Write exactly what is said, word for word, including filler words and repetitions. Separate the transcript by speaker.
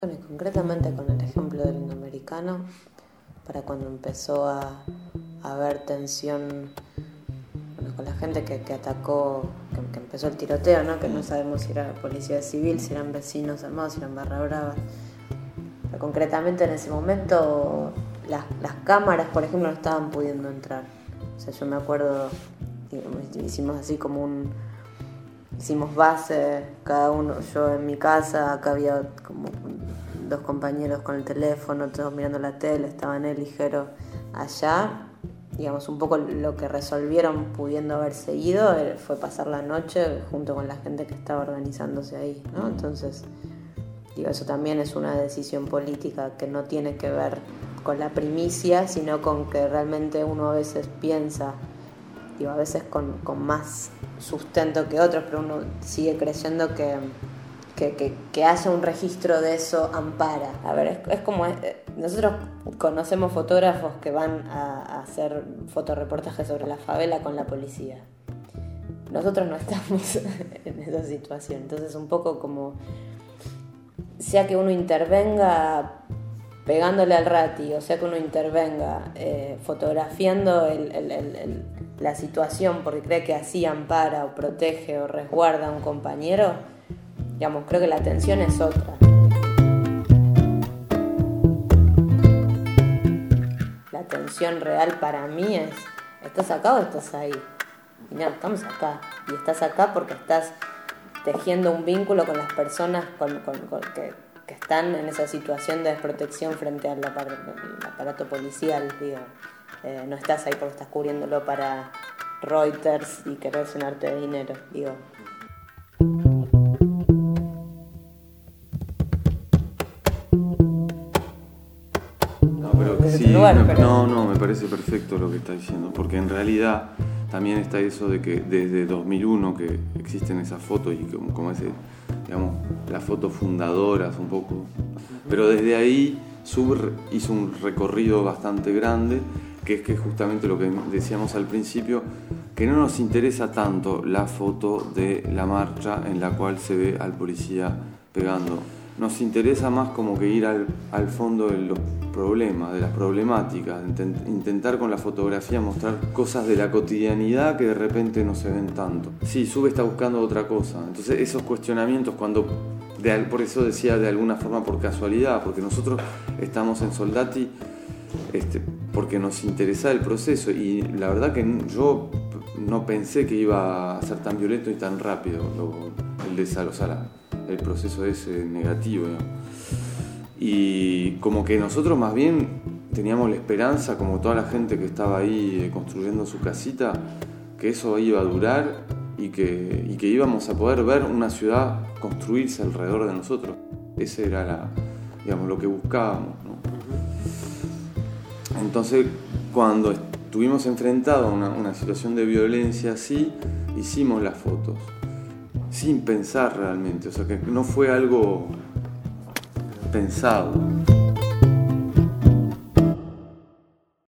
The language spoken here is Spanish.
Speaker 1: Bueno, y concretamente con el ejemplo del indoamericano, para cuando empezó a, a haber tensión, bueno, con la gente que, que atacó, que, que empezó el tiroteo, ¿no? Que no sabemos si era policía civil, si eran vecinos armados, si eran barra bravas. Pero concretamente en ese momento las, las cámaras, por ejemplo, no estaban pudiendo entrar. O sea, yo me acuerdo, hicimos así como un... Hicimos base, cada uno, yo en mi casa, acá había como dos compañeros con el teléfono, todos mirando la tele, estaban él ligero allá. Digamos, un poco lo que resolvieron pudiendo haberse ido fue pasar la noche junto con la gente que estaba organizándose ahí, ¿no? Entonces, digo, eso también es una decisión política que no tiene que ver con la primicia, sino con que realmente uno a veces piensa, digo, a veces con, con más sustento que otros, pero uno sigue creyendo que, que, que, que haya un registro de eso ampara. A ver, es, es como, es, nosotros conocemos fotógrafos que van a, a hacer fotoreportajes sobre la favela con la policía. Nosotros no estamos en esa situación, entonces un poco como, sea que uno intervenga pegándole al rati, o sea que uno intervenga eh, fotografiando el, el, el, el, la situación porque cree que así ampara o protege o resguarda a un compañero, digamos, creo que la tensión es otra. La tensión real para mí es, ¿estás acá o estás ahí? Y no, estamos acá. Y estás acá porque estás tejiendo un vínculo con las personas con, con, con, que, que están en esa situación de desprotección frente al aparato, al aparato policial, digo. Eh, no estás ahí porque estás cubriéndolo para Reuters y querer llenarte de dinero, digo.
Speaker 2: No, pero sí,
Speaker 1: lugar,
Speaker 2: me,
Speaker 1: pero...
Speaker 2: no, no, me parece perfecto lo que está diciendo, porque en realidad también está eso de que desde dos mil uno que existen esas fotos y como, como ese, digamos, las fotos fundadoras un poco, pero desde ahí Sub hizo un recorrido bastante grande, que es que justamente lo que decíamos al principio, que no nos interesa tanto la foto de la marcha en la cual se ve al policía pegando. Nos interesa más como que ir al, al fondo de los problemas, de las problemáticas, intent, intentar con la fotografía mostrar cosas de la cotidianidad que de repente no se ven tanto. Sí, Sub está buscando otra cosa. Entonces esos cuestionamientos cuando... De, por eso decía de alguna forma por casualidad, porque nosotros estamos en Soldati este, porque nos interesa el proceso y la verdad que yo no pensé que iba a ser tan violento y tan rápido lo, el desalojo, el proceso ese negativo, ¿no? Y como que nosotros más bien teníamos la esperanza, como toda la gente que estaba ahí construyendo su casita, que eso iba a durar y que, y que íbamos a poder ver una ciudad construirse alrededor de nosotros. Ese era la, digamos, lo que buscábamos, ¿no? Entonces, cuando estuvimos enfrentados a una, una situación de violencia así, hicimos las fotos, sin pensar realmente, o sea que no fue algo pensado.